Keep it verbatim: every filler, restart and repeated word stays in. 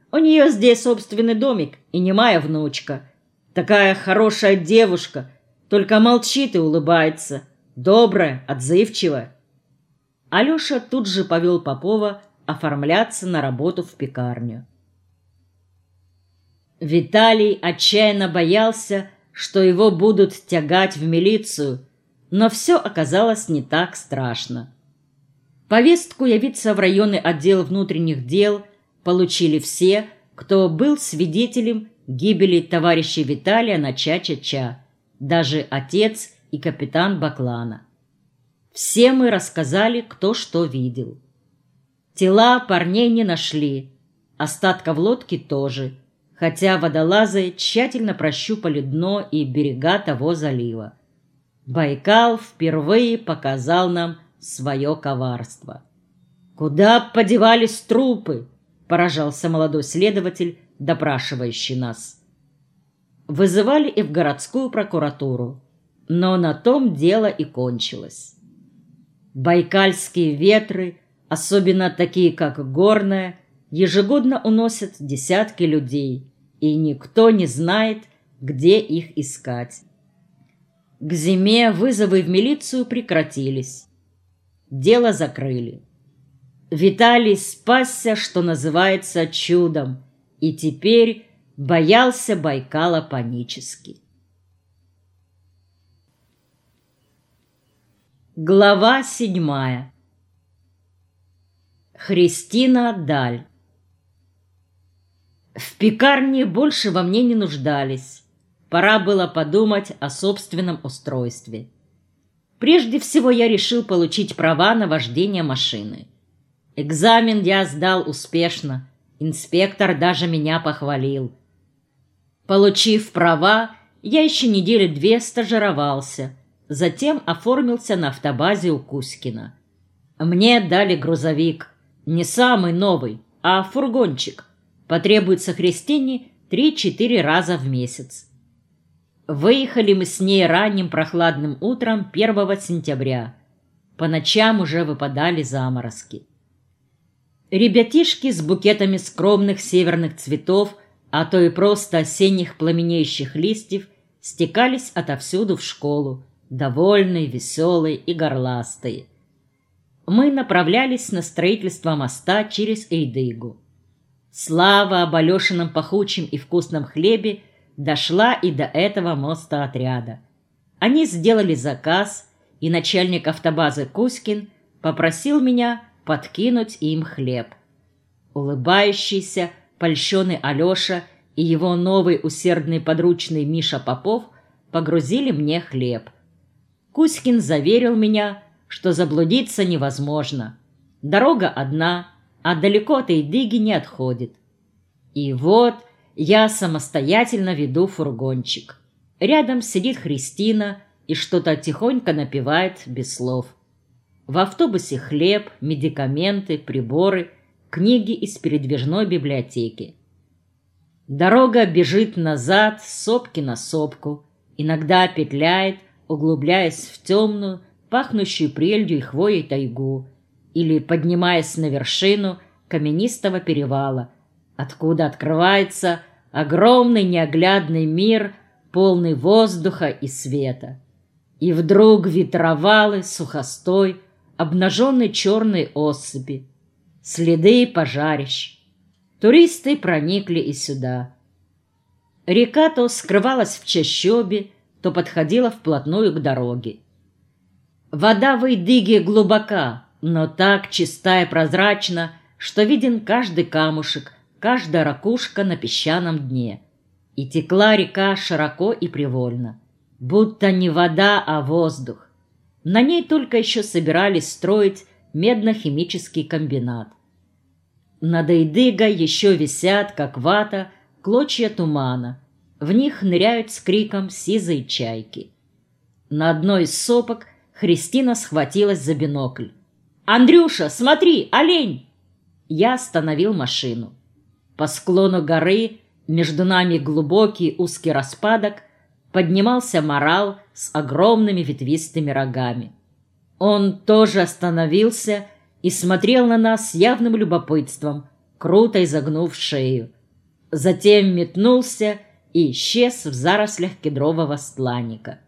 У нее здесь собственный домик и немая внучка. Такая хорошая девушка, только молчит и улыбается. Добрая, отзывчивая. Алеша тут же повел Попова оформляться на работу в пекарню. Виталий отчаянно боялся, что его будут тягать в милицию, но все оказалось не так страшно. Повестку явиться в районный отдел внутренних дел получили все, кто был свидетелем гибели товарища Виталия на Ча-Ча-Ча, даже отец и капитан Баклана. Все мы рассказали, кто что видел. Тела парней не нашли, остатков лодки тоже, хотя водолазы тщательно прощупали дно и берега того залива. Байкал впервые показал нам свое коварство. «Куда подевались трупы?» – поражался молодой следователь, допрашивающий нас. Вызывали и в городскую прокуратуру, но на том дело и кончилось. Байкальские ветры, особенно такие, как горная, ежегодно уносят десятки людей, и никто не знает, где их искать. К зиме вызовы в милицию прекратились. Дело закрыли. Виталий спасся, что называется, чудом, и теперь боялся Байкала панически. Глава седьмая. Христина Даль. В пекарне больше во мне не нуждались. Пора было подумать о собственном устройстве. Прежде всего я решил получить права на вождение машины. Экзамен я сдал успешно, инспектор даже меня похвалил. Получив права, я еще недели две стажировался, затем оформился на автобазе у Кузькина. Мне дали грузовик, не самый новый, а фургончик. Потребуется Христине три-четыре раза в месяц. Выехали мы с ней ранним прохладным утром первого сентября. По ночам уже выпадали заморозки. Ребятишки с букетами скромных северных цветов, а то и просто осенних пламенеющих листьев, стекались отовсюду в школу, довольные, веселые и горластые. Мы направлялись на строительство моста через Эйдыгу. Слава об Алешином пахучем и вкусном хлебе дошла и до этого моста отряда. Они сделали заказ, и начальник автобазы Кузькин попросил меня подкинуть им хлеб. Улыбающийся, польщенный Алеша и его новый усердный подручный Миша Попов погрузили мне хлеб. Кузькин заверил меня, что заблудиться невозможно. Дорога одна, а далеко от Эйдыги не отходит. И вот я самостоятельно веду фургончик. Рядом сидит Христина и что-то тихонько напевает без слов. В автобусе хлеб, медикаменты, приборы, книги из передвижной библиотеки. Дорога бежит назад с сопки на сопку, иногда петляет, углубляясь в темную, пахнущую прелью и хвоей тайгу, или поднимаясь на вершину каменистого перевала, откуда открывается огромный неоглядный мир, полный воздуха и света. И вдруг ветровалы, сухостой, обнаженные черные осыпи, следы пожарищ. Туристы проникли и сюда. Река то скрывалась в чащобе, то подходила вплотную к дороге. Вода в Эйдыге глубока, но так чиста и прозрачна, что виден каждый камушек, каждая ракушка на песчаном дне. И текла река широко и привольно, будто не вода, а воздух. На ней только еще собирались строить медно-химический комбинат. Над Эйдыгой еще висят, как вата, клочья тумана. В них ныряют с криком сизые чайки. На одной из сопок Христина схватилась за бинокль. «Андрюша, смотри, олень!» Я остановил машину. По склону горы, между нами глубокий узкий распадок, поднимался морал с огромными ветвистыми рогами. Он тоже остановился и смотрел на нас с явным любопытством, круто изогнув шею, затем метнулся и исчез в зарослях кедрового стланника.